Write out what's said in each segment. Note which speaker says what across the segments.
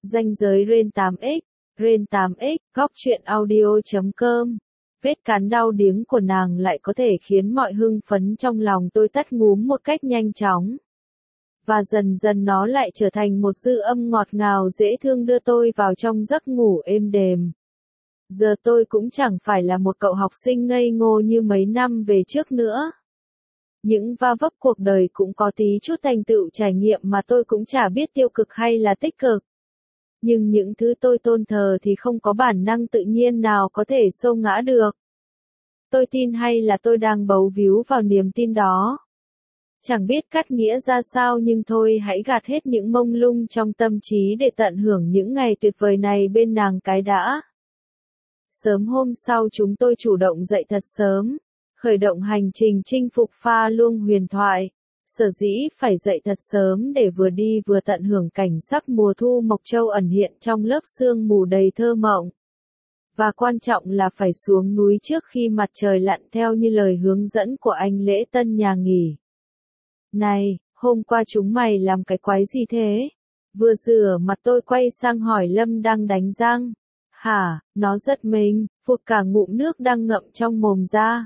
Speaker 1: Ranh giới Ren 8X, Ren 8X, góc truyện audio.com. Vết cắn đau điếng của nàng lại có thể khiến mọi hưng phấn trong lòng tôi tắt ngúm một cách nhanh chóng. Và dần dần nó lại trở thành một dư âm ngọt ngào dễ thương đưa tôi vào trong giấc ngủ êm đềm. Giờ tôi cũng chẳng phải là một cậu học sinh ngây ngô như mấy năm về trước nữa. Những va vấp cuộc đời cũng có tí chút thành tựu trải nghiệm mà tôi cũng chả biết tiêu cực hay là tích cực. Nhưng những thứ tôi tôn thờ thì không có bản năng tự nhiên nào có thể xô ngã được. Tôi tin hay là tôi đang bấu víu vào niềm tin đó. Chẳng biết cắt nghĩa ra sao nhưng thôi hãy gạt hết những mông lung trong tâm trí để tận hưởng những ngày tuyệt vời này bên nàng cái đã. Sớm hôm sau chúng tôi chủ động dậy thật sớm, khởi động hành trình chinh phục Pha Luông huyền thoại. Sở dĩ phải dậy thật sớm để vừa đi vừa tận hưởng cảnh sắc mùa thu Mộc Châu ẩn hiện trong lớp sương mù đầy thơ mộng. Và quan trọng là phải xuống núi trước khi mặt trời lặn theo như lời hướng dẫn của anh Lễ Tân nhà nghỉ. Này, hôm qua chúng mày làm cái quái gì thế? Vừa rửa mặt tôi quay sang hỏi Lâm đang đánh răng. Hả, nó giật mình, phụt cả ngụm nước đang ngậm trong mồm ra.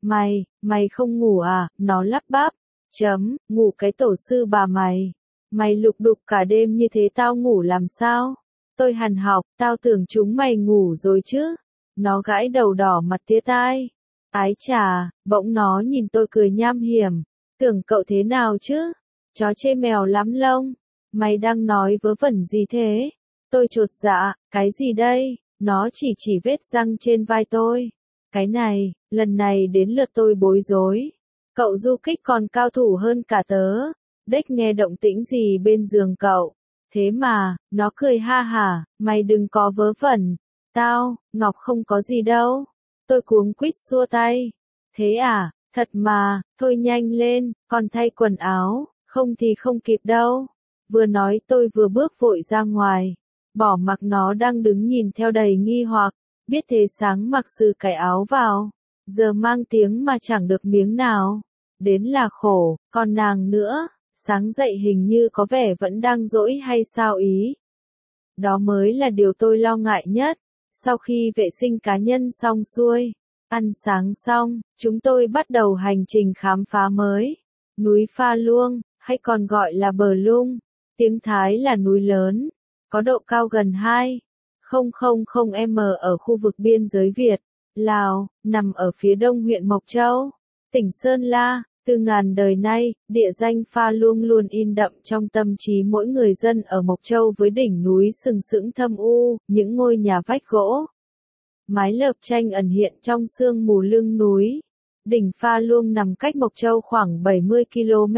Speaker 1: Mày không ngủ à, nó lắp bắp. Ngủ cái tổ sư bà mày. Mày lục đục cả đêm như thế tao ngủ làm sao? Tôi hằn học, tao tưởng chúng mày ngủ rồi chứ. Nó gãi đầu đỏ mặt tía tai. Ái chà, bỗng nó nhìn tôi cười nham hiểm. Tưởng cậu thế nào chứ? Chó chê mèo lắm lông. Mày đang nói vớ vẩn gì thế? Tôi chột dạ, cái gì đây? Nó chỉ vết răng trên vai tôi. Cái này, lần này đến lượt tôi bối rối. Cậu du kích còn cao thủ hơn cả tớ. Đếch nghe động tĩnh gì bên giường cậu. Thế mà, nó cười ha hả, mày đừng có vớ vẩn. Ngọc không có gì đâu. Tôi cuống quýt xua tay. Thế à, thật mà, thôi nhanh lên, còn thay quần áo, không thì không kịp đâu. Vừa nói tôi vừa bước vội ra ngoài. Bỏ mặc nó đang đứng nhìn theo đầy nghi hoặc, biết thế sáng mặc sự cải áo vào. Giờ mang tiếng mà chẳng được miếng nào. Đến là khổ, còn nàng nữa, sáng dậy hình như có vẻ vẫn đang dỗi hay sao ý. Đó mới là điều tôi lo ngại nhất. Sau khi vệ sinh cá nhân xong xuôi, ăn sáng xong, chúng tôi bắt đầu hành trình khám phá mới. Núi Pha Luông, hay còn gọi là Bờ Lung, tiếng Thái là núi lớn, có độ cao gần 2,000 m ở khu vực biên giới Việt, Lào, nằm ở phía đông huyện Mộc Châu, tỉnh Sơn La. Từ ngàn đời nay, địa danh Pha Luông luôn in đậm trong tâm trí mỗi người dân ở Mộc Châu với đỉnh núi sừng sững thâm u, những ngôi nhà vách gỗ, mái lợp tranh ẩn hiện trong sương mù lưng núi. Đỉnh Pha Luông nằm cách Mộc Châu khoảng 70 km.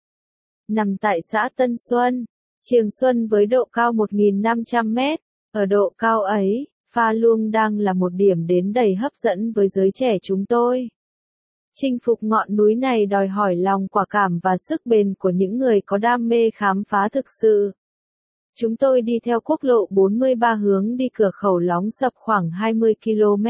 Speaker 1: Nằm tại xã Tân Xuân, Triềng Xuân với độ cao 1.500 m. Ở độ cao ấy, Pha Luông đang là một điểm đến đầy hấp dẫn với giới trẻ chúng tôi. Chinh phục ngọn núi này đòi hỏi lòng quả cảm và sức bền của những người có đam mê khám phá thực sự. Chúng tôi đi theo quốc lộ 43 hướng đi cửa khẩu Lóng Sập khoảng 20 km.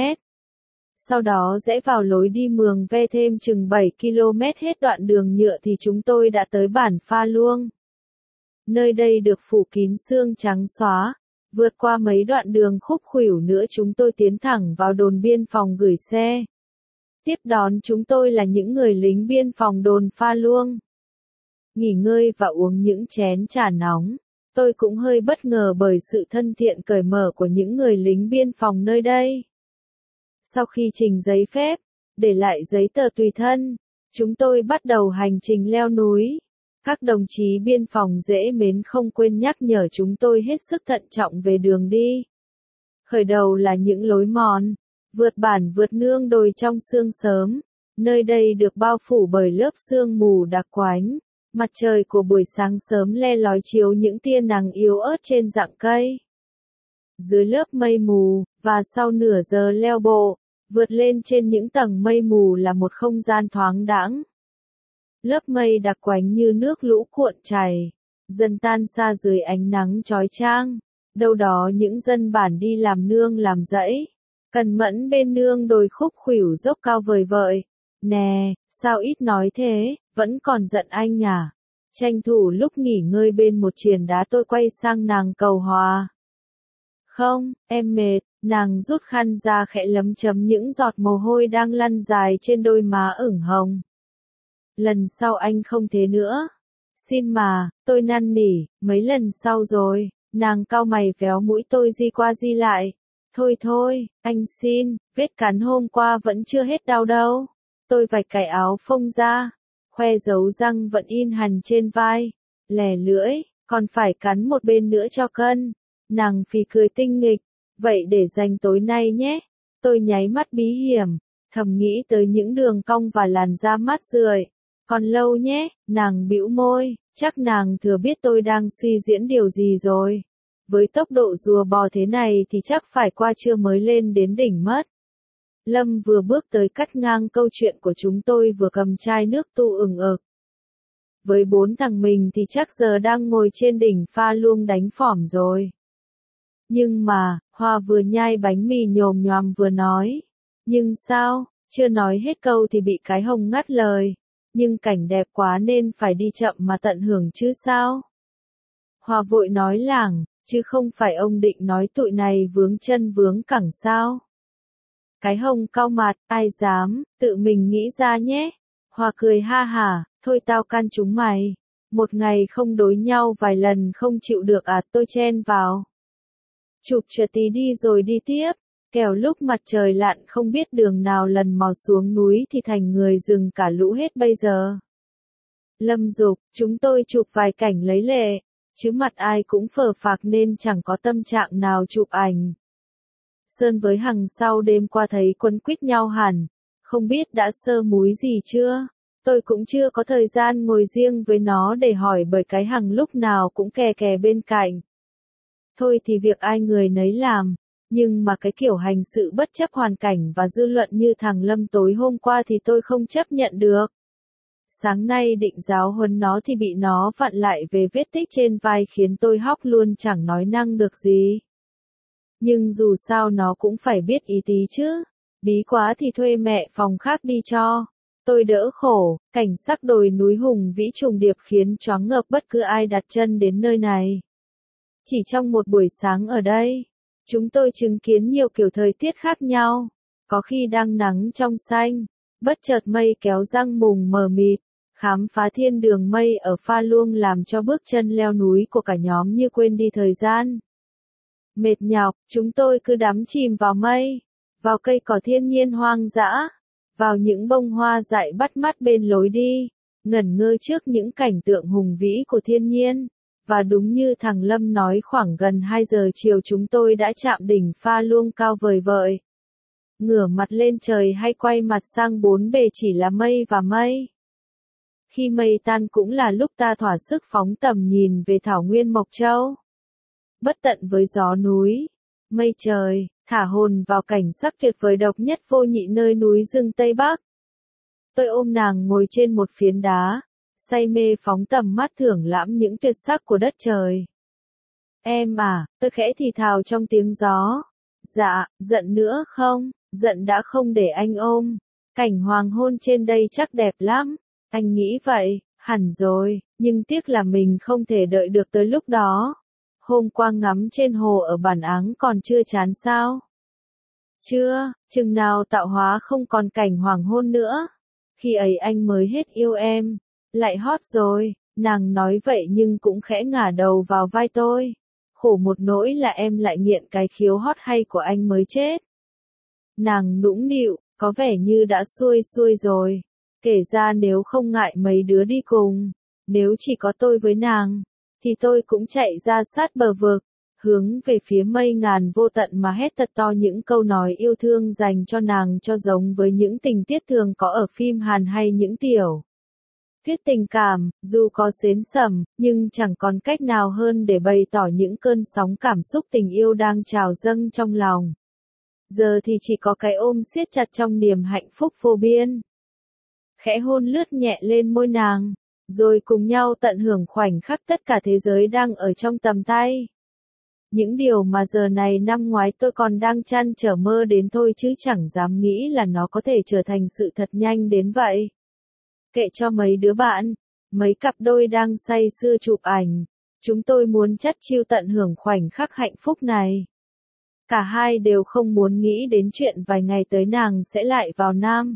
Speaker 1: Sau đó rẽ vào lối đi Mường Ve thêm chừng 7 km hết đoạn đường nhựa thì chúng tôi đã tới bản Pha Luông. Nơi đây được phủ kín sương trắng xóa. Vượt qua mấy đoạn đường khúc khuỷu nữa chúng tôi tiến thẳng vào đồn biên phòng gửi xe. Tiếp đón chúng tôi là những người lính biên phòng đồn Pha Luông. Nghỉ ngơi và uống những chén trà nóng. Tôi cũng hơi bất ngờ bởi sự thân thiện cởi mở của những người lính biên phòng nơi đây. Sau khi trình giấy phép, để lại giấy tờ tùy thân, chúng tôi bắt đầu hành trình leo núi. Các đồng chí biên phòng dễ mến không quên nhắc nhở chúng tôi hết sức thận trọng về đường đi. Khởi đầu là những lối mòn, vượt bản vượt nương đồi trong sương sớm. Nơi đây được bao phủ bởi lớp sương mù đặc quánh. Mặt trời của buổi sáng sớm le lói chiếu những tia nắng yếu ớt trên rặng cây. Dưới lớp mây mù, và sau nửa giờ leo bộ, vượt lên trên những tầng mây mù là một không gian thoáng đãng. Lớp mây đặc quánh như nước lũ cuộn chảy, dần tan xa dưới ánh nắng chói chang. Đâu đó những dân bản đi làm nương làm rẫy, cần mẫn bên nương đồi khúc khuỷu dốc cao vời vợi. Nè, sao ít nói thế, vẫn còn giận anh à? Tranh thủ lúc nghỉ ngơi bên một triền đá tôi quay sang nàng cầu hòa. Không, em mệt, nàng rút khăn ra khẽ lấm chấm những giọt mồ hôi đang lăn dài trên đôi má ửng hồng. Lần sau anh không thế nữa. Xin mà, tôi năn nỉ, mấy lần sau rồi, nàng cau mày véo mũi tôi di qua di lại. Thôi thôi, anh xin, vết cắn hôm qua vẫn chưa hết đau đâu. Tôi vạch cái áo phông ra, khoe dấu răng vẫn in hằn trên vai, lẻ lưỡi, còn phải cắn một bên nữa cho cân. Nàng phì cười tinh nghịch, vậy để dành tối nay nhé. Tôi nháy mắt bí hiểm, thầm nghĩ tới những đường cong và làn da mát rượi. Còn lâu nhé, nàng bĩu môi, chắc nàng thừa biết tôi đang suy diễn điều gì rồi. Với tốc độ rùa bò thế này thì chắc phải qua trưa mới lên đến đỉnh mất. Lâm vừa bước tới cắt ngang câu chuyện của chúng tôi vừa cầm chai nước tu ửng ực. Với 4 thằng mình thì chắc giờ đang ngồi trên đỉnh Pha Luông đánh phỏm rồi. Nhưng mà, Hoa vừa nhai bánh mì nhồm nhoàm vừa nói. Nhưng sao, chưa nói hết câu thì bị cái hồng ngắt lời. Nhưng cảnh đẹp quá nên phải đi chậm mà tận hưởng chứ sao? Hoa vội nói lảng, chứ không phải ông định nói tụi này vướng chân vướng cẳng sao? Cái hồng cau mặt, ai dám, tự mình nghĩ ra nhé. Hoa cười ha hả, thôi tao can chúng mày. Một ngày không đối nhau vài lần không chịu được à, tôi chen vào. Chụp cho tí đi rồi đi tiếp. Kẻo lúc mặt trời lặn không biết đường nào lần mò xuống núi thì thành người rừng cả lũ hết bây giờ. Lâm dục, chúng tôi chụp vài cảnh lấy lệ, chứ mặt ai cũng phờ phạc nên chẳng có tâm trạng nào chụp ảnh. Sơn với Hằng sau đêm qua thấy quấn quýt nhau hẳn, không biết đã sơ múi gì chưa, tôi cũng chưa có thời gian ngồi riêng với nó để hỏi bởi cái Hằng lúc nào cũng kè kè bên cạnh. Thôi thì việc ai người nấy làm. Nhưng mà cái kiểu hành sự bất chấp hoàn cảnh và dư luận như thằng Lâm tối hôm qua thì tôi không chấp nhận được. Sáng nay định giáo huấn nó thì bị nó vặn lại về vết tích trên vai khiến tôi hóc luôn chẳng nói năng được gì. Nhưng dù sao nó cũng phải biết ý tí chứ. Bí quá thì thuê mẹ phòng khác đi cho. Tôi đỡ khổ, cảnh sắc đồi núi hùng vĩ trùng điệp khiến choáng ngợp bất cứ ai đặt chân đến nơi này. Chỉ trong một buổi sáng ở đây, chúng tôi chứng kiến nhiều kiểu thời tiết khác nhau, có khi đang nắng trong xanh, bất chợt mây kéo giăng mùng mờ mịt, khám phá thiên đường mây ở Pha Luông làm cho bước chân leo núi của cả nhóm như quên đi thời gian. Mệt nhọc, chúng tôi cứ đắm chìm vào mây, vào cây cỏ thiên nhiên hoang dã, vào những bông hoa dại bắt mắt bên lối đi, ngẩn ngơ trước những cảnh tượng hùng vĩ của thiên nhiên. Và đúng như thằng Lâm nói khoảng gần 2 giờ chiều chúng tôi đã chạm đỉnh Pha Luông cao vời vợi. Ngửa mặt lên trời hay quay mặt sang bốn bề chỉ là mây và mây. Khi mây tan cũng là lúc ta thỏa sức phóng tầm nhìn về thảo nguyên Mộc Châu. Bất tận với gió núi, mây trời, thả hồn vào cảnh sắc tuyệt vời độc nhất vô nhị nơi núi rừng Tây Bắc. Tôi ôm nàng ngồi trên một phiến đá, say mê phóng tầm mắt thưởng lãm những tuyệt sắc của đất trời. Em à, tôi khẽ thì thào trong tiếng gió. Dạ, giận nữa không, giận đã không để anh ôm. Cảnh hoàng hôn trên đây chắc đẹp lắm. Anh nghĩ vậy, hẳn rồi, nhưng tiếc là mình không thể đợi được tới lúc đó. Hôm qua ngắm trên hồ ở Bản Áng còn chưa chán sao? Chưa, chừng nào tạo hóa không còn cảnh hoàng hôn nữa. Khi ấy anh mới hết yêu em. Lại hot rồi, nàng nói vậy nhưng cũng khẽ ngả đầu vào vai tôi. Khổ một nỗi là em lại nghiện cái khiếu hot hay của anh mới chết. Nàng nũng nịu, có vẻ như đã xuôi xuôi rồi. Kể ra nếu không ngại mấy đứa đi cùng, nếu chỉ có tôi với nàng, thì tôi cũng chạy ra sát bờ vực, hướng về phía mây ngàn vô tận mà hét thật to những câu nói yêu thương dành cho nàng cho giống với những tình tiết thường có ở phim Hàn hay những tiểu thuyết tình cảm, dù có xến xẩm, nhưng chẳng còn cách nào hơn để bày tỏ những cơn sóng cảm xúc tình yêu đang trào dâng trong lòng. Giờ thì chỉ có cái ôm siết chặt trong niềm hạnh phúc vô biên. Khẽ hôn lướt nhẹ lên môi nàng, rồi cùng nhau tận hưởng khoảnh khắc tất cả thế giới đang ở trong tầm tay. Những điều mà giờ này năm ngoái tôi còn đang trăn trở mơ đến thôi chứ chẳng dám nghĩ là nó có thể trở thành sự thật nhanh đến vậy. Kệ cho mấy đứa bạn, mấy cặp đôi đang say sưa chụp ảnh, chúng tôi muốn chắt chiu tận hưởng khoảnh khắc hạnh phúc này. Cả hai đều không muốn nghĩ đến chuyện vài ngày tới nàng sẽ lại vào Nam.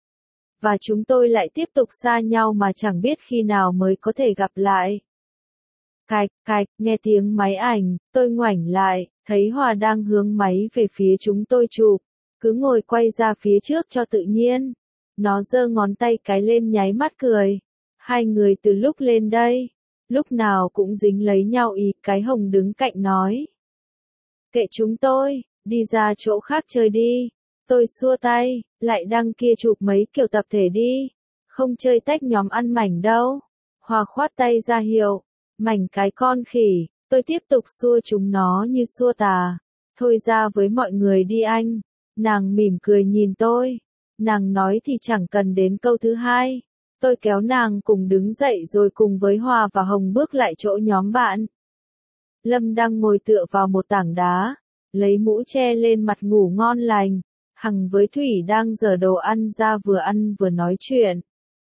Speaker 1: Và chúng tôi lại tiếp tục xa nhau mà chẳng biết khi nào mới có thể gặp lại. Cạch, cạch, nghe tiếng máy ảnh, tôi ngoảnh lại, thấy Hòa đang hướng máy về phía chúng tôi chụp. Cứ ngồi quay ra phía trước cho tự nhiên. Nó giơ ngón tay cái lên nháy mắt cười. Hai người từ lúc lên đây, lúc nào cũng dính lấy nhau ý, cái Hồng đứng cạnh nói. Kệ chúng tôi, đi ra chỗ khác chơi đi. Tôi xua tay, lại đăng kia chụp mấy kiểu tập thể đi. Không chơi tách nhóm ăn mảnh đâu. Hòa khoát tay ra hiệu. Mảnh cái con khỉ, tôi tiếp tục xua chúng nó như xua tà. Thôi ra với mọi người đi anh. Nàng mỉm cười nhìn tôi. Nàng nói thì chẳng cần đến câu thứ hai. Tôi kéo nàng cùng đứng dậy rồi cùng với Hòa và Hồng bước lại chỗ nhóm bạn. Lâm đang ngồi tựa vào một tảng đá, lấy mũ che lên mặt ngủ ngon lành. Hằng với Thủy đang giở đồ ăn vừa nói chuyện.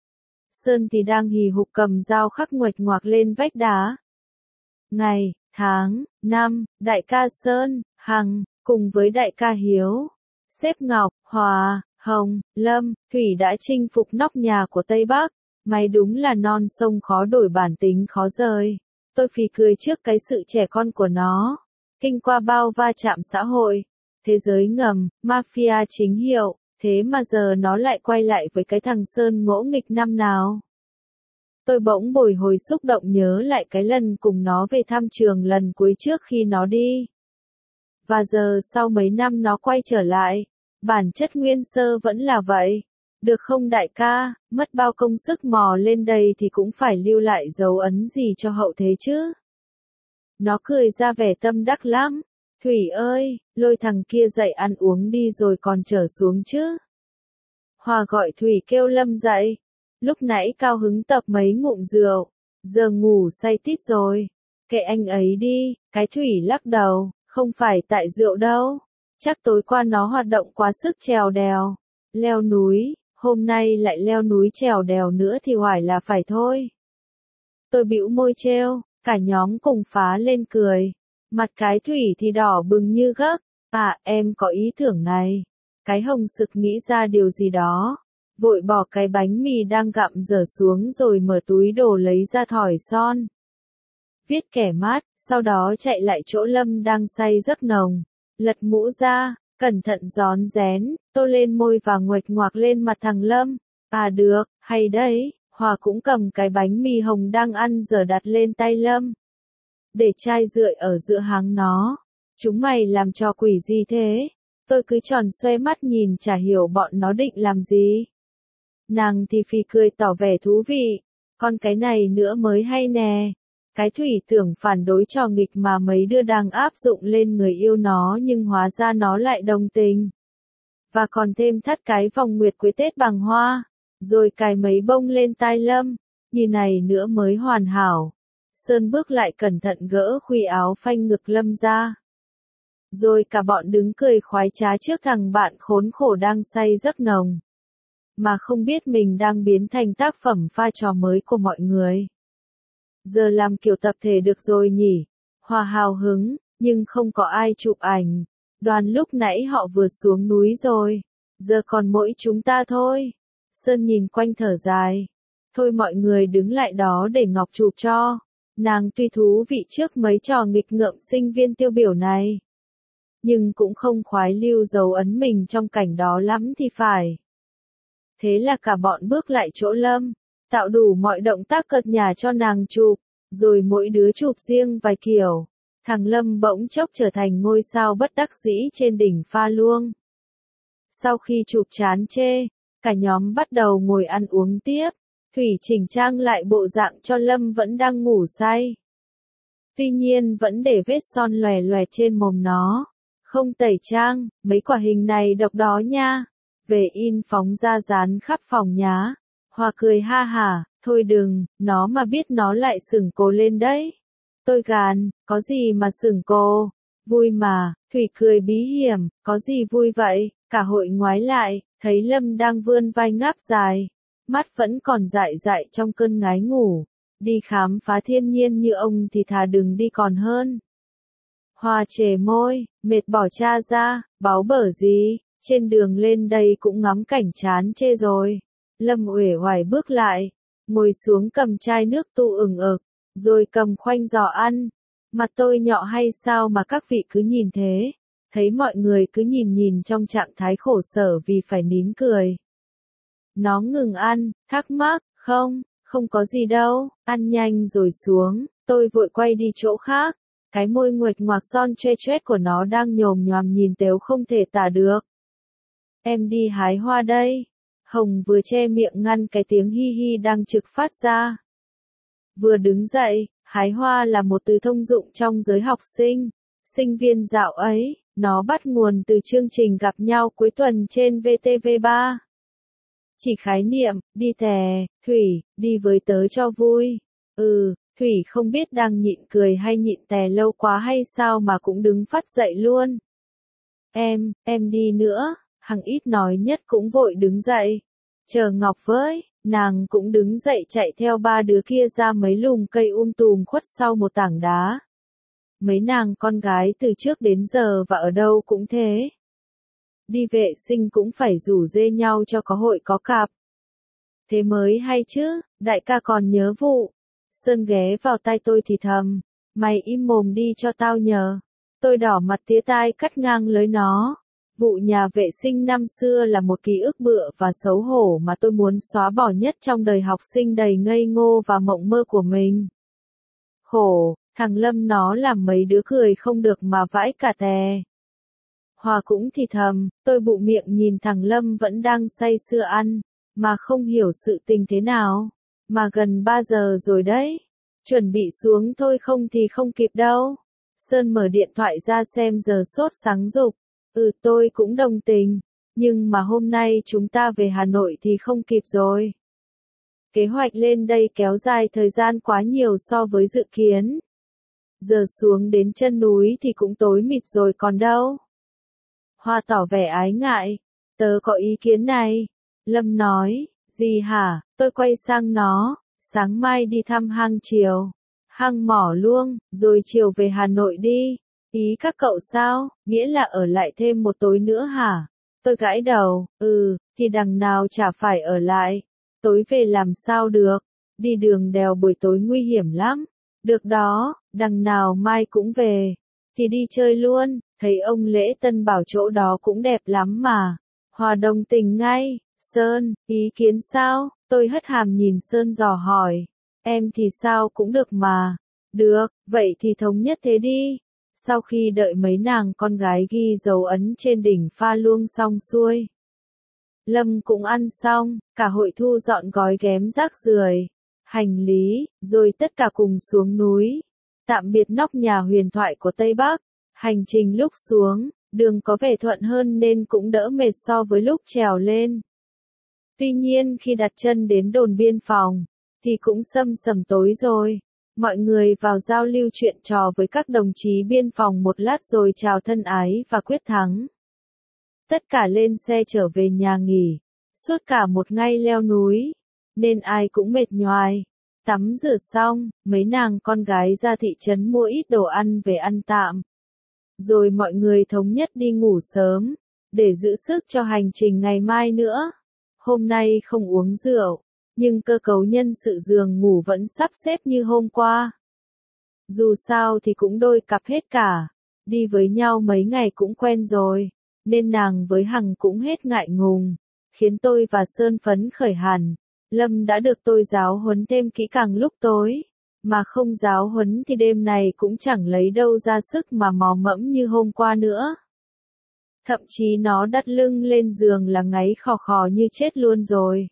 Speaker 1: Sơn thì đang hì hục cầm dao khắc nguệch ngoạc lên vách đá. Ngày, tháng, năm, đại ca Sơn, Hằng, cùng với đại ca Hiếu, sếp Ngọc, Hòa, Hồng, Lâm, Thủy đã chinh phục nóc nhà của Tây Bắc. May đúng là non sông khó đổi bản tính khó rời. Tôi phì cười trước cái sự trẻ con của nó. Kinh qua bao va chạm xã hội, thế giới ngầm, mafia chính hiệu, thế mà giờ nó lại quay lại với cái thằng Sơn ngỗ nghịch năm nào. Tôi bỗng bồi hồi xúc động nhớ lại cái lần cùng nó về thăm trường lần cuối trước khi nó đi. Và giờ sau mấy năm nó quay trở lại, bản chất nguyên sơ vẫn là vậy. Được không đại ca, mất bao công sức mò lên đây thì cũng phải lưu lại dấu ấn gì cho hậu thế chứ. Nó cười ra vẻ tâm đắc lắm. Thủy ơi, lôi thằng kia dậy ăn uống đi rồi còn trở xuống chứ. Hòa gọi Thủy kêu Lâm dậy. Lúc nãy cao hứng tập mấy ngụm rượu, giờ ngủ say tít rồi. Kệ anh ấy đi, cái Thủy lắc đầu, không phải tại rượu đâu. Chắc tối qua nó hoạt động quá sức trèo đèo, leo núi, hôm nay lại leo núi trèo đèo nữa thì hoài là phải thôi. Tôi bĩu môi trêu, cả nhóm cùng phá lên cười. Mặt cái Thủy thì đỏ bừng như gấc. À, em có ý tưởng này. Cái Hồng sực nghĩ ra điều gì đó. Vội bỏ cái bánh mì đang gặm dở xuống rồi mở túi đồ lấy ra thỏi son. Viết kẻ mát, sau đó chạy lại chỗ Lâm đang say giấc nồng. Lật mũ ra, cẩn thận rón rén, tô lên môi và nguệch ngoạc lên mặt thằng Lâm. À được, hay đấy, Hòa cũng cầm cái bánh mì Hồng đang ăn dở đặt lên tay Lâm. Để chai rượi ở giữa háng nó. Chúng mày làm trò quỷ gì thế? Tôi cứ tròn xoe mắt nhìn chả hiểu bọn nó định làm gì. Nàng thì phì cười tỏ vẻ thú vị. Con cái này nữa mới hay nè. Cái Thủy tưởng phản đối trò nghịch mà mấy đứa đang áp dụng lên người yêu nó nhưng hóa ra nó lại đồng tình. Và còn thêm thắt cái vòng nguyệt quế Tết bằng hoa. Rồi cài mấy bông lên tai Lâm. Như này nữa mới hoàn hảo. Sơn bước lại cẩn thận gỡ khuy áo phanh ngực Lâm ra. Rồi cả bọn đứng cười khoái trá trước thằng bạn khốn khổ đang say giấc nồng. Mà không biết mình đang biến thành tác phẩm pha trò mới của mọi người. Giờ làm kiểu tập thể được rồi nhỉ? Hòa hào hứng, nhưng không có ai chụp ảnh. Đoàn lúc nãy họ vừa xuống núi rồi. Giờ còn mỗi chúng ta thôi. Sơn nhìn quanh thở dài. Thôi mọi người đứng lại đó để Ngọc chụp cho. Nàng tuy thú vị trước mấy trò nghịch ngợm sinh viên tiêu biểu này. Nhưng cũng không khoái lưu dấu ấn mình trong cảnh đó lắm thì phải. Thế là cả bọn bước lại chỗ Lâm, tạo đủ mọi động tác cợt nhả cho nàng chụp, rồi mỗi đứa chụp riêng vài kiểu. Thằng Lâm bỗng chốc trở thành ngôi sao bất đắc dĩ trên đỉnh pha luông. Sau khi chụp chán chê, cả nhóm bắt đầu ngồi ăn uống tiếp. Thủy chỉnh trang lại bộ dạng cho Lâm vẫn đang ngủ say. Tuy nhiên vẫn để vết son lòe lòe trên mồm nó. Không tẩy trang, mấy quả hình này độc đó nha. Về in phóng ra dán khắp phòng nhá. Hòa cười ha hả, thôi đừng, nó mà biết nó lại sửng cô lên đấy. Tôi gàn, có gì mà sửng cô, vui mà. Thủy cười bí hiểm, có gì vui vậy? Cả hội ngoái lại, thấy Lâm đang vươn vai ngáp dài. Mắt vẫn còn dại dại trong cơn ngái ngủ. Đi khám phá thiên nhiên như ông thì thà đừng đi còn hơn. Hoa chề môi, mệt bỏ cha ra, báo bở gì, trên đường lên đây cũng ngắm cảnh chán chê rồi. Lâm uể oải bước lại, ngồi xuống cầm chai nước tu ửng ực, rồi cầm khoanh giò ăn. Mặt tôi nhọ hay sao mà các vị cứ nhìn thế? Thấy mọi người cứ nhìn nhìn trong trạng thái khổ sở vì phải nín cười. Nó ngừng ăn, thắc mắc, không có gì đâu, ăn nhanh rồi xuống, tôi vội quay đi chỗ khác. Cái môi nguệch ngoạc son choe choét của nó đang nhồm nhoàm nhìn tếu không thể tả được. Em đi hái hoa đây. Hồng vừa che miệng ngăn cái tiếng hi hi đang trực phát ra. Vừa đứng dậy, hái hoa là một từ thông dụng trong giới học sinh, sinh viên dạo ấy, nó bắt nguồn từ chương trình gặp nhau cuối tuần trên VTV3. Chỉ khái niệm, đi tè, Thủy, đi với tớ cho vui. Thủy không biết đang nhịn cười hay nhịn tè lâu quá hay sao mà cũng đứng phắt dậy luôn. Em đi nữa, Hằng ít nói nhất cũng vội đứng dậy. Chờ Ngọc với, nàng cũng đứng dậy chạy theo ba đứa kia ra mấy lùm cây tùm khuất sau một tảng đá. Mấy nàng con gái từ trước đến giờ và ở đâu cũng thế. Đi vệ sinh cũng phải rủ rê nhau cho có hội có cặp. Thế mới hay chứ, đại ca còn nhớ vụ. Sơn ghé vào tai tôi thì thầm, mày im mồm đi cho tao nhờ. Tôi đỏ mặt tía tai cắt ngang lưới nó. Vụ nhà vệ sinh năm xưa là một ký ức bựa và xấu hổ mà tôi muốn xóa bỏ nhất trong đời học sinh đầy ngây ngô và mộng mơ của mình. Khổ, thằng Lâm nó làm mấy đứa cười không được mà vãi cả tè. Hòa cũng thì thầm, tôi bụ miệng nhìn thằng Lâm vẫn đang say sưa ăn, mà không hiểu sự tình thế nào. Mà gần 3 giờ rồi đấy. Chuẩn bị xuống thôi không thì không kịp đâu. Sơn mở điện thoại ra xem giờ sốt sáng rục. Tôi cũng đồng tình. Nhưng mà hôm nay chúng ta về Hà Nội thì không kịp rồi. Kế hoạch lên đây kéo dài thời gian quá nhiều so với dự kiến. Giờ xuống đến chân núi thì cũng tối mịt rồi còn đâu. Hoa tỏ vẻ ái ngại. Tớ có ý kiến này. Lâm nói, gì hả? Tôi quay sang nó. Sáng mai đi thăm hang chiều. Hang Mỏ Luông, rồi chiều về Hà Nội đi. Ý các cậu sao? Nghĩa là ở lại thêm một tối nữa hả? Tôi gãi đầu, thì đằng nào chả phải ở lại. Tối về làm sao được? Đi đường đèo buổi tối nguy hiểm lắm. Được đó, đằng nào mai cũng về. Thì đi chơi luôn, thấy ông Lễ Tân bảo chỗ đó cũng đẹp lắm mà. Hòa đồng tình ngay. Sơn, ý kiến sao? Tôi hất hàm nhìn Sơn dò hỏi. Em thì sao cũng được mà. Được, vậy thì thống nhất thế đi. Sau khi đợi mấy nàng con gái ghi dấu ấn trên đỉnh Pha Luông xong xuôi. Lâm cũng ăn xong, cả hội thu dọn gói ghém rác rưởi, hành lý, rồi tất cả cùng xuống núi. Tạm biệt nóc nhà huyền thoại của Tây Bắc. Hành trình lúc xuống, đường có vẻ thuận hơn nên cũng đỡ mệt so với lúc trèo lên. Tuy nhiên khi đặt chân đến đồn biên phòng, thì cũng sầm sầm tối rồi. Mọi người vào giao lưu chuyện trò với các đồng chí biên phòng một lát rồi chào thân ái và quyết thắng. Tất cả lên xe trở về nhà nghỉ. Suốt cả một ngày leo núi, nên ai cũng mệt nhoài. Tắm rửa xong, mấy nàng con gái ra thị trấn mua ít đồ ăn về ăn tạm. Rồi mọi người thống nhất đi ngủ sớm, để giữ sức cho hành trình ngày mai nữa. Hôm nay không uống rượu, nhưng cơ cấu nhân sự giường ngủ vẫn sắp xếp như hôm qua. Dù sao thì cũng đôi cặp hết cả, đi với nhau mấy ngày cũng quen rồi, nên nàng với Hằng cũng hết ngại ngùng, khiến tôi và Sơn phấn khởi hẳn. Lâm đã được tôi giáo huấn thêm kỹ càng lúc tối, mà không giáo huấn thì đêm này cũng chẳng lấy đâu ra sức mà mò mẫm như hôm qua nữa. Thậm chí nó đặt lưng lên giường là ngáy khò khò như chết luôn rồi.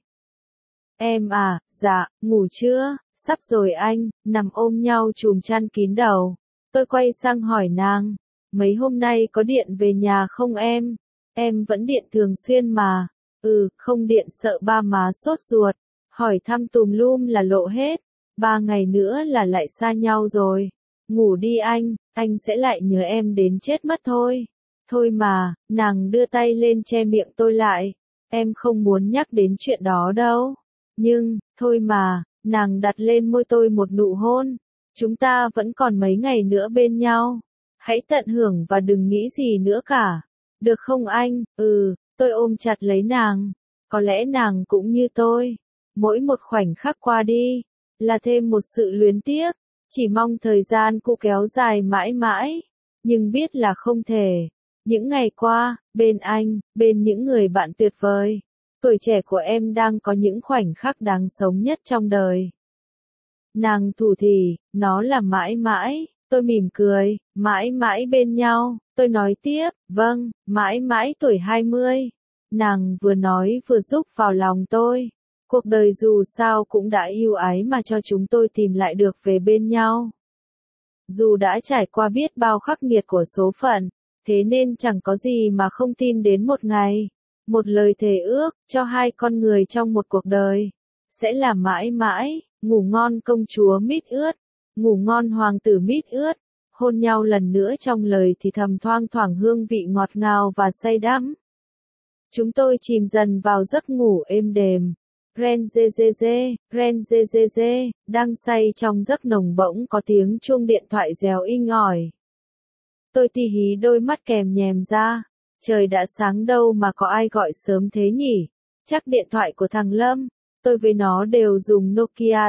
Speaker 1: Em à, dạ, ngủ chưa? Sắp rồi anh, nằm ôm nhau chùm chăn kín đầu. Tôi quay sang hỏi nàng, mấy hôm nay có điện về nhà không em? Em vẫn điện thường xuyên mà. Không điện sợ ba má sốt ruột. Hỏi thăm tùm lum là lộ hết. 3 ngày nữa là lại xa nhau rồi. Ngủ đi anh sẽ lại nhớ em đến chết mất thôi. Thôi mà, nàng đưa tay lên che miệng tôi lại. Em không muốn nhắc đến chuyện đó đâu. Nhưng, thôi mà, nàng đặt lên môi tôi một nụ hôn. Chúng ta vẫn còn mấy ngày nữa bên nhau. Hãy tận hưởng và đừng nghĩ gì nữa cả. Được không anh? Tôi ôm chặt lấy nàng. Có lẽ nàng cũng như tôi. Mỗi một khoảnh khắc qua đi, là thêm một sự luyến tiếc. Chỉ mong thời gian cô kéo dài mãi mãi. Nhưng biết là không thể. Những ngày qua, bên anh, bên những người bạn tuyệt vời. Tuổi trẻ của em đang có những khoảnh khắc đáng sống nhất trong đời. Nàng thủ thỉ, nó là mãi mãi. Tôi mỉm cười, mãi mãi bên nhau. Tôi nói tiếp, vâng, mãi mãi tuổi 20. Nàng vừa nói vừa rúc vào lòng tôi. Cuộc đời dù sao cũng đã yêu ái mà cho chúng tôi tìm lại được về bên nhau. Dù đã trải qua biết bao khắc nghiệt của số phận, thế nên chẳng có gì mà không tin đến một ngày. Một lời thề ước cho hai con người trong một cuộc đời. Sẽ là mãi mãi, ngủ ngon công chúa mít ướt, ngủ ngon hoàng tử mít ướt. Hôn nhau lần nữa trong lời thì thầm thoang thoảng hương vị ngọt ngào và say đắm. Chúng tôi chìm dần vào giấc ngủ êm đềm. Ren dê dê dê, ren dê dê dê, đang say trong giấc nồng bỗng có tiếng chuông điện thoại réo inh ỏi. Tôi tì hí đôi mắt kèm nhèm ra. Trời đã sáng đâu mà có ai gọi sớm thế nhỉ? Chắc điện thoại của thằng Lâm. Tôi với nó đều dùng Nokia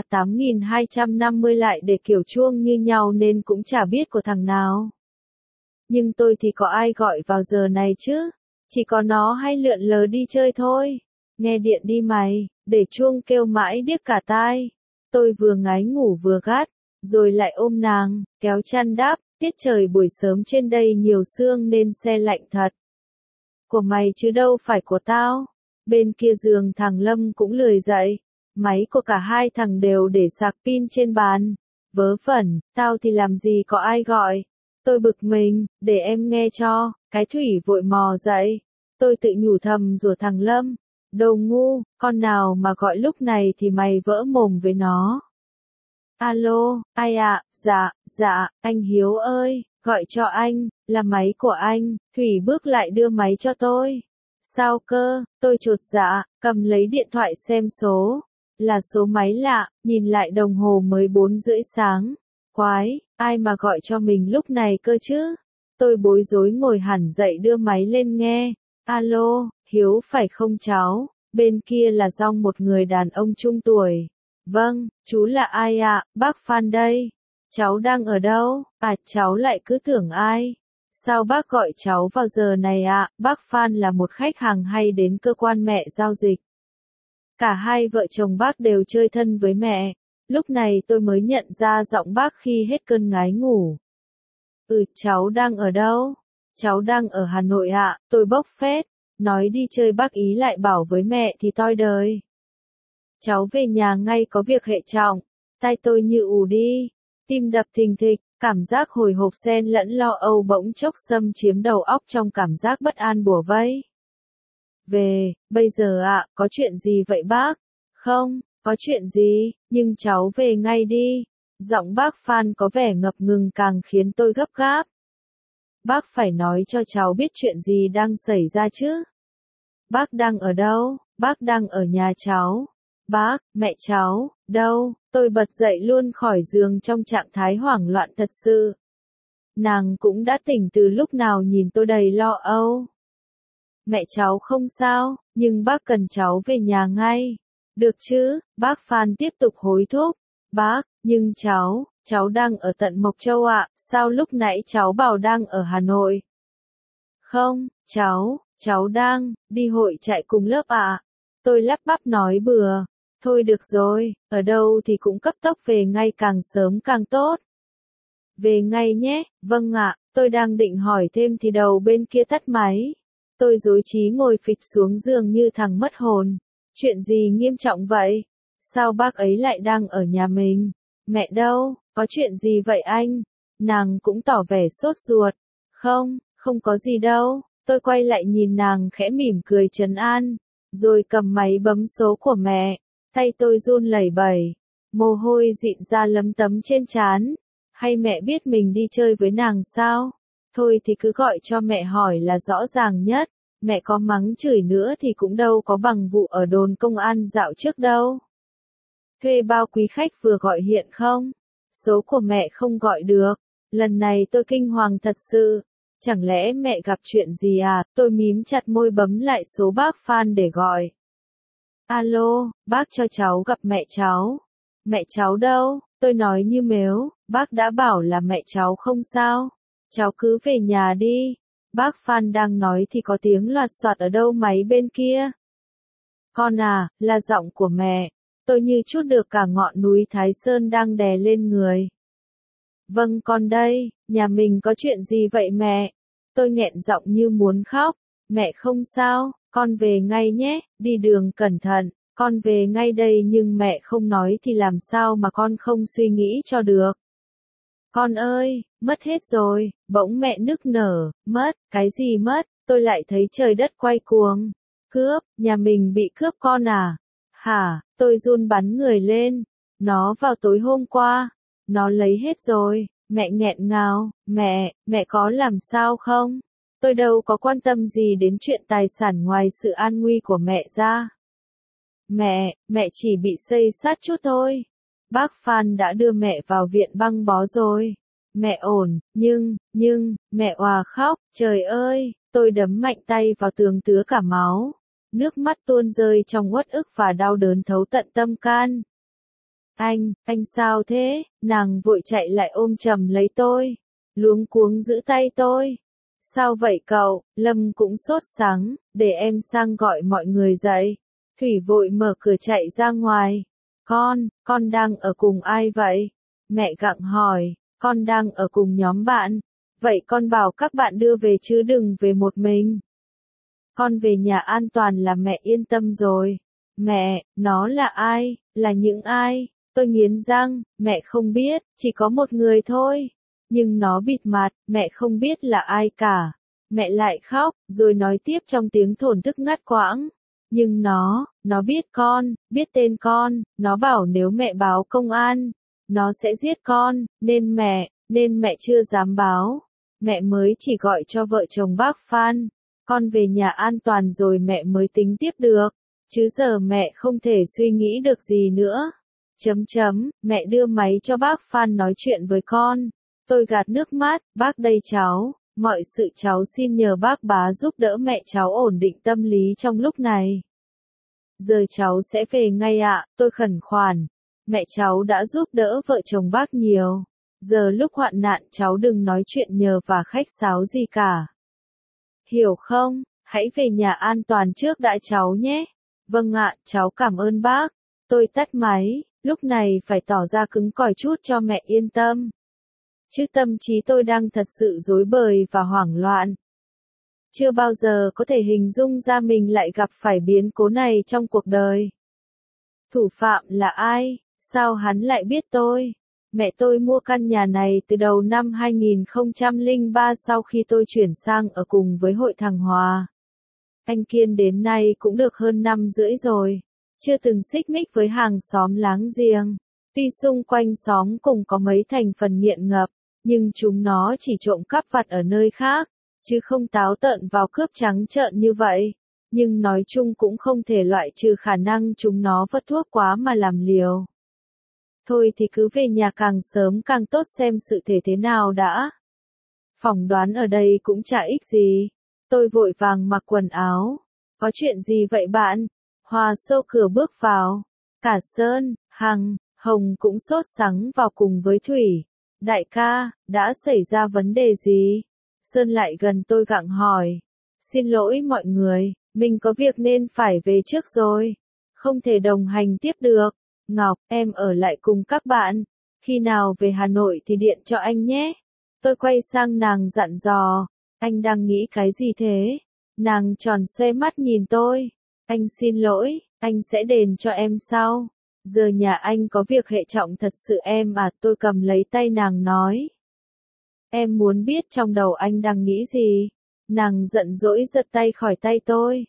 Speaker 1: 8250 lại để kiểu chuông như nhau nên cũng chả biết của thằng nào. Nhưng tôi thì có ai gọi vào giờ này chứ? Chỉ có nó hay lượn lờ đi chơi thôi. Nghe điện đi mày, để chuông kêu mãi điếc cả tai. Tôi vừa ngái ngủ vừa gắt, rồi lại ôm nàng, kéo chăn đắp, tiết trời buổi sớm trên đây nhiều sương nên se lạnh thật. Của mày chứ đâu phải của tao. Bên kia giường thằng Lâm cũng lười dậy. Máy của cả hai thằng đều để sạc pin trên bàn. Vớ vẩn, tao thì làm gì có ai gọi. Tôi bực mình, để em nghe cho. Cái Thủy vội mò dậy. Tôi tự nhủ thầm rủa thằng Lâm. Đồ ngu, con nào mà gọi lúc này thì mày vỡ mồm với nó. Alo, ai ạ, dạ, anh Hiếu ơi, gọi cho anh, là máy của anh. Thủy bước lại đưa máy cho tôi. Sao cơ, tôi chột dạ, cầm lấy điện thoại xem số. Là số máy lạ, nhìn lại đồng hồ mới 4 rưỡi sáng. Quái, ai mà gọi cho mình lúc này cơ chứ? Tôi bối rối ngồi hẳn dậy đưa máy lên nghe. Alo, Hiếu phải không cháu? Bên kia là giọng một người đàn ông trung tuổi. Vâng, chú là ai ạ? Bác Phan đây. Cháu đang ở đâu? Cháu lại cứ tưởng ai? Sao bác gọi cháu vào giờ này ạ? Bác Phan là một khách hàng hay đến cơ quan mẹ giao dịch. Cả hai vợ chồng bác đều chơi thân với mẹ. Lúc này tôi mới nhận ra giọng bác khi hết cơn ngái ngủ. Cháu đang ở đâu? Cháu đang ở Hà Nội ạ. Tôi bốc phét. Nói đi chơi bác ý lại bảo với mẹ thì toi đời. Cháu về nhà ngay có việc hệ trọng. Tai tôi như ù đi. Tim đập thình thịch. Cảm giác hồi hộp xen lẫn lo âu bỗng chốc xâm chiếm đầu óc trong cảm giác bất an bủa vây. Bây giờ ạ, có chuyện gì vậy bác? Không, có chuyện gì, nhưng cháu về ngay đi. Giọng bác Phan có vẻ ngập ngừng càng khiến tôi gấp gáp. Bác phải nói cho cháu biết chuyện gì đang xảy ra chứ. Bác đang ở đâu? Bác đang ở nhà cháu. Bác, mẹ cháu, đâu? Tôi bật dậy luôn khỏi giường trong trạng thái hoảng loạn thật sự. Nàng cũng đã tỉnh từ lúc nào nhìn tôi đầy lo âu. Mẹ cháu không sao, nhưng bác cần cháu về nhà ngay. Được chứ, bác Phan tiếp tục hối thúc. Bác, nhưng cháu đang ở tận Mộc Châu ạ, sao lúc nãy cháu bảo đang ở Hà Nội? Không, cháu đang đi hội chạy cùng lớp ạ. Tôi lắp bắp nói bừa. Thôi được rồi, ở đâu thì cũng cấp tốc về ngay càng sớm càng tốt. Về ngay nhé, vâng ạ, tôi đang định hỏi thêm thì đầu bên kia tắt máy. Tôi rối trí ngồi phịch xuống giường như thằng mất hồn. Chuyện gì nghiêm trọng vậy? Sao bác ấy lại đang ở nhà mình? Mẹ đâu? Có chuyện gì vậy anh? Nàng cũng tỏ vẻ sốt ruột. Không có gì đâu. Tôi quay lại nhìn nàng khẽ mỉm cười trấn an. Rồi cầm máy bấm số của mẹ. Tay tôi run lẩy bẩy. Mồ hôi dịn ra lấm tấm trên trán. Hay mẹ biết mình đi chơi với nàng sao? Thôi thì cứ gọi cho mẹ hỏi là rõ ràng nhất. Mẹ có mắng chửi nữa thì cũng đâu có bằng vụ ở đồn công an dạo trước đâu. Thuê bao quý khách vừa gọi hiện không? Số của mẹ không gọi được. Lần này tôi kinh hoàng thật sự. Chẳng lẽ mẹ gặp chuyện gì à? Tôi mím chặt môi bấm lại số bác Phan để gọi. Alo, bác cho cháu gặp mẹ cháu. Mẹ cháu đâu? Tôi nói như mếu, bác đã bảo là mẹ cháu không sao. Cháu cứ về nhà đi. Bác Phan đang nói thì có tiếng loạt soạt ở đâu máy bên kia. Con à, là giọng của mẹ. Tôi như trút được cả ngọn núi Thái Sơn đang đè lên người. Vâng con đây, nhà mình có chuyện gì vậy mẹ? Tôi nghẹn giọng như muốn khóc. Mẹ không sao, con về ngay nhé, đi đường cẩn thận, con về ngay đây nhưng mẹ không nói thì làm sao mà con không suy nghĩ cho được. Con ơi, mất hết rồi, bỗng mẹ nức nở, mất, cái gì mất, tôi lại thấy trời đất quay cuồng. Cướp, nhà mình bị cướp con à? Hả, tôi run bắn người lên, nó vào tối hôm qua, nó lấy hết rồi, mẹ nghẹn ngào, mẹ có làm sao không? Tôi đâu có quan tâm gì đến chuyện tài sản ngoài sự an nguy của mẹ ra. Mẹ chỉ bị xây xát chút thôi. Bác Phan đã đưa mẹ vào viện băng bó rồi. Mẹ ổn, nhưng, mẹ òa khóc, trời ơi, tôi đấm mạnh tay vào tường tứa cả máu. Nước mắt tuôn rơi trong uất ức và đau đớn thấu tận tâm can. Anh sao thế? Nàng vội chạy lại ôm chầm lấy tôi. Luống cuống giữ tay tôi. Sao vậy cậu? Lâm cũng sốt sắng, để em sang gọi mọi người dậy. Thủy vội mở cửa chạy ra ngoài. Con đang ở cùng ai vậy? Mẹ gặng hỏi, con đang ở cùng nhóm bạn. Vậy con bảo các bạn đưa về chứ đừng về một mình. Con về nhà an toàn là mẹ yên tâm rồi. Mẹ, nó là ai? Là những ai? Tôi nghiến răng, mẹ không biết, chỉ có một người thôi. Nhưng nó bịt mặt, mẹ không biết là ai cả. Mẹ lại khóc, rồi nói tiếp trong tiếng thổn thức ngắt quãng. Nhưng nó biết con, biết tên con, nó bảo nếu mẹ báo công an, nó sẽ giết con, nên mẹ chưa dám báo. Mẹ mới chỉ gọi cho vợ chồng bác Phan. Con về nhà an toàn rồi mẹ mới tính tiếp được. Chứ giờ mẹ không thể suy nghĩ được gì nữa. Mẹ đưa máy cho bác Phan nói chuyện với con. Tôi gạt nước mắt, bác đây cháu, mọi sự cháu xin nhờ bác bá giúp đỡ mẹ cháu ổn định tâm lý trong lúc này. Giờ cháu sẽ về ngay ạ, tôi khẩn khoản. Mẹ cháu đã giúp đỡ vợ chồng bác nhiều. Giờ lúc hoạn nạn cháu đừng nói chuyện nhờ và khách sáo gì cả. Hiểu không? Hãy về nhà an toàn trước đã cháu nhé. Vâng ạ, cháu cảm ơn bác. Tôi tắt máy, lúc này phải tỏ ra cứng cỏi chút cho mẹ yên tâm. Chứ tâm trí tôi đang thật sự rối bời và hoảng loạn. Chưa bao giờ có thể hình dung ra mình lại gặp phải biến cố này trong cuộc đời. Thủ phạm là ai? Sao hắn lại biết tôi? Mẹ tôi mua căn nhà này từ đầu năm 2003 sau khi tôi chuyển sang ở cùng với hội thằng Hòa. Anh Kiên đến nay cũng được hơn 5 năm rưỡi rồi. Chưa từng xích mích với hàng xóm láng giềng. Tuy xung quanh xóm cùng có mấy thành phần nghiện ngập, nhưng chúng nó chỉ trộm cắp vặt ở nơi khác, chứ không táo tợn vào cướp trắng trợn như vậy. Nhưng nói chung cũng không thể loại trừ khả năng chúng nó vất thuốc quá mà làm liều. Thôi thì cứ về nhà càng sớm càng tốt xem sự thể thế nào đã. Phỏng đoán ở đây cũng chả ích gì. Tôi vội vàng mặc quần áo. Có chuyện gì vậy bạn? Hòa xô cửa bước vào. Cả Sơn, Hằng, Hồng cũng sốt sắng vào cùng với Thủy. Đại ca, đã xảy ra vấn đề gì? Sơn lại gần tôi gặng hỏi. Xin lỗi mọi người, mình có việc nên phải về trước rồi. Không thể đồng hành tiếp được. Ngọc, em ở lại cùng các bạn. Khi nào về Hà Nội thì điện cho anh nhé. Tôi quay sang nàng dặn dò. Anh đang nghĩ cái gì thế? Nàng tròn xoe mắt nhìn tôi. Anh xin lỗi, anh sẽ đền cho em sau. Giờ nhà anh có việc hệ trọng thật sự em à, tôi cầm lấy tay nàng nói. Em muốn biết trong đầu anh đang nghĩ gì? Nàng giận dỗi giật tay khỏi tay tôi.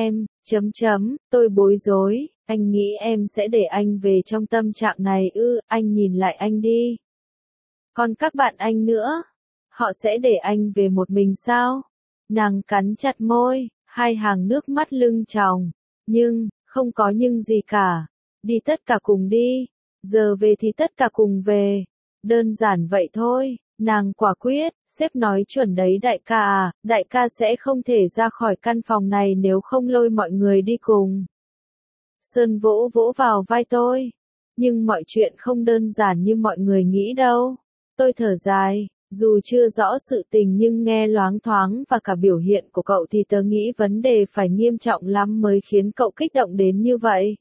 Speaker 1: Tôi bối rối, anh nghĩ em sẽ để anh về trong tâm trạng này ư? Anh nhìn lại anh đi. Còn các bạn anh nữa, họ sẽ để anh về một mình sao? Nàng cắn chặt môi, hai hàng nước mắt lưng tròng. Nhưng, không có nhưng gì cả. Đi tất cả cùng đi. Giờ về thì tất cả cùng về. Đơn giản vậy thôi. Nàng quả quyết, sếp nói chuẩn đấy đại ca à, đại ca sẽ không thể ra khỏi căn phòng này nếu không lôi mọi người đi cùng. Sơn vỗ vỗ vào vai tôi. Nhưng mọi chuyện không đơn giản như mọi người nghĩ đâu. Tôi thở dài, dù chưa rõ sự tình nhưng nghe loáng thoáng và cả biểu hiện của cậu thì tớ nghĩ vấn đề phải nghiêm trọng lắm mới khiến cậu kích động đến như vậy.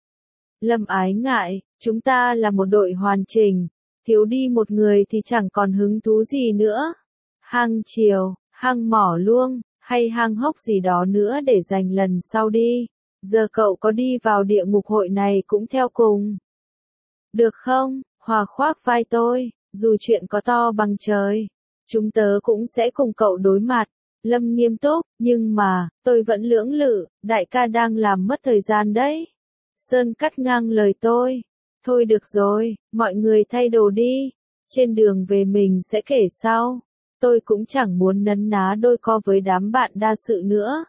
Speaker 1: Lâm ái ngại, chúng ta là một đội hoàn chỉnh, thiếu đi một người thì chẳng còn hứng thú gì nữa. Hang chiều, hang mỏ luông, hay hang hốc gì đó nữa để dành lần sau đi. Giờ cậu có đi vào địa ngục hội này cũng theo cùng. Được không? Hòa khoác vai tôi, dù chuyện có to bằng trời, chúng tớ cũng sẽ cùng cậu đối mặt. Lâm nghiêm túc, nhưng mà, tôi vẫn lưỡng lự, đại ca đang làm mất thời gian đấy. Sơn cắt ngang lời tôi. Thôi được rồi, mọi người thay đồ đi. Trên đường về mình sẽ kể sau. Tôi cũng chẳng muốn nấn ná đôi co với đám bạn đa sự nữa.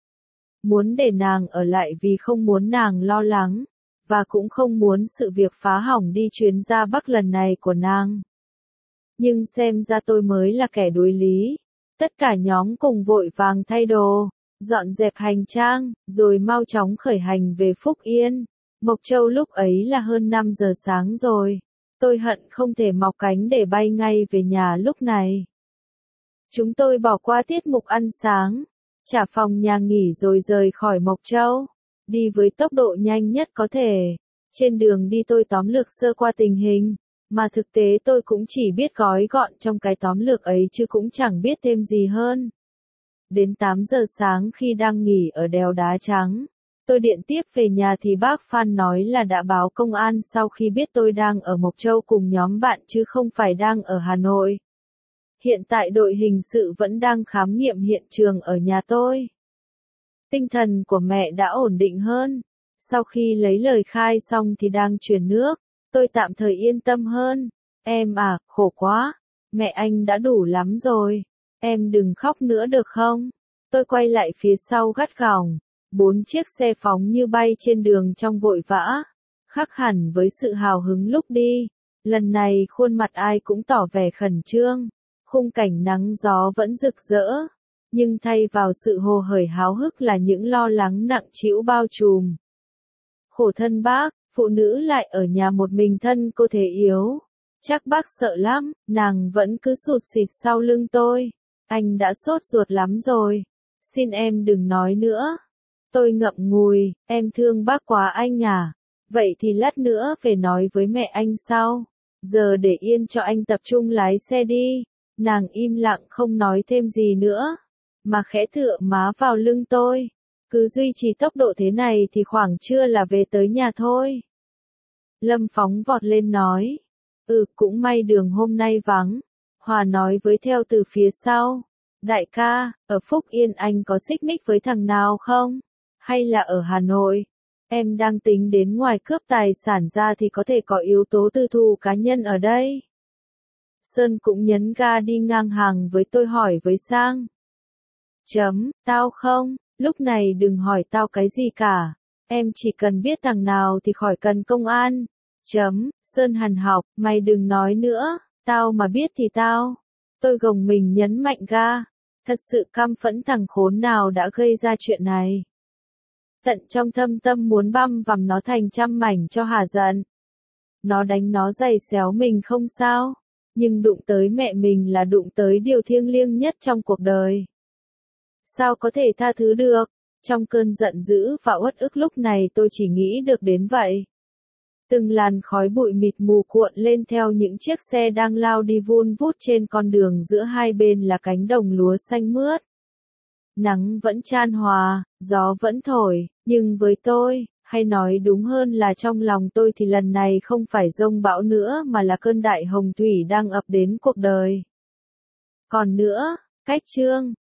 Speaker 1: Muốn để nàng ở lại vì không muốn nàng lo lắng. Và cũng không muốn sự việc phá hỏng đi chuyến ra Bắc lần này của nàng. Nhưng xem ra tôi mới là kẻ đối lý. Tất cả nhóm cùng vội vàng thay đồ, dọn dẹp hành trang, rồi mau chóng khởi hành về Phúc Yên. Mộc Châu lúc ấy là hơn 5 giờ sáng rồi. Tôi hận không thể mọc cánh để bay ngay về nhà lúc này. Chúng tôi bỏ qua tiết mục ăn sáng, trả phòng nhà nghỉ rồi rời khỏi Mộc Châu. Đi với tốc độ nhanh nhất có thể. Trên đường đi tôi tóm lược sơ qua tình hình, mà thực tế tôi cũng chỉ biết gói gọn trong cái tóm lược ấy chứ cũng chẳng biết thêm gì hơn. Đến 8 giờ sáng khi đang nghỉ ở đèo Đá Trắng, tôi điện tiếp về nhà thì bác Phan nói là đã báo công an sau khi biết tôi đang ở Mộc Châu cùng nhóm bạn chứ không phải đang ở Hà Nội. Hiện tại đội hình sự vẫn đang khám nghiệm hiện trường ở nhà tôi. Tinh thần của mẹ đã ổn định hơn. Sau khi lấy lời khai xong thì đang truyền nước. Tôi tạm thời yên tâm hơn. Em à, khổ quá. Mẹ anh đã đủ lắm rồi. Em đừng khóc nữa được không? Tôi quay lại phía sau gắt gỏng. 4 chiếc xe phóng như bay trên đường trong vội vã. Khác hẳn với sự hào hứng lúc đi. Lần này khuôn mặt ai cũng tỏ vẻ khẩn trương. Khung cảnh nắng gió vẫn rực rỡ. Nhưng thay vào sự hồ hởi háo hức là những lo lắng nặng trĩu bao trùm. Khổ thân bác, phụ nữ lại ở nhà một mình thân cô thể yếu. Chắc bác sợ lắm, nàng vẫn cứ sụt sịt sau lưng tôi. Anh đã sốt ruột lắm rồi. Xin em đừng nói nữa. Tôi ngậm ngùi, em thương bác quá anh à. Vậy thì lát nữa về nói với mẹ anh sau. Giờ để yên cho anh tập trung lái xe đi. Nàng im lặng không nói thêm gì nữa. Mà khẽ tựa má vào lưng tôi. Cứ duy trì tốc độ thế này thì khoảng trưa là về tới nhà thôi. Lâm phóng vọt lên nói. Cũng may đường hôm nay vắng. Hòa nói với theo từ phía sau. Đại ca, ở Phúc Yên anh có xích mích với thằng nào không? Hay là ở Hà Nội? Em đang tính đến ngoài cướp tài sản ra thì có thể có yếu tố tư thù cá nhân ở đây. Sơn cũng nhấn ga đi ngang hàng với tôi hỏi với Sang. Tao không, lúc này đừng hỏi tao cái gì cả. Em chỉ cần biết thằng nào thì khỏi cần công an. Sơn hằn học, mày đừng nói nữa, tao mà biết thì tao. Tôi gồng mình nhấn mạnh ga. Thật sự căm phẫn thằng khốn nào đã gây ra chuyện này. Tận trong thâm tâm muốn băm vằm nó thành trăm mảnh cho hả giận. Nó đánh nó giày xéo mình không sao. Nhưng đụng tới mẹ mình là đụng tới điều thiêng liêng nhất trong cuộc đời. Sao có thể tha thứ được? Trong cơn giận dữ và uất ức lúc này tôi chỉ nghĩ được đến vậy. Từng làn khói bụi mịt mù cuộn lên theo những chiếc xe đang lao đi vun vút trên con đường giữa hai bên là cánh đồng lúa xanh mướt. Nắng vẫn chan hòa, gió vẫn thổi, nhưng với tôi, hay nói đúng hơn là trong lòng tôi thì lần này không phải dông bão nữa mà là cơn đại hồng thủy đang ập đến cuộc đời. Còn nữa, cách chương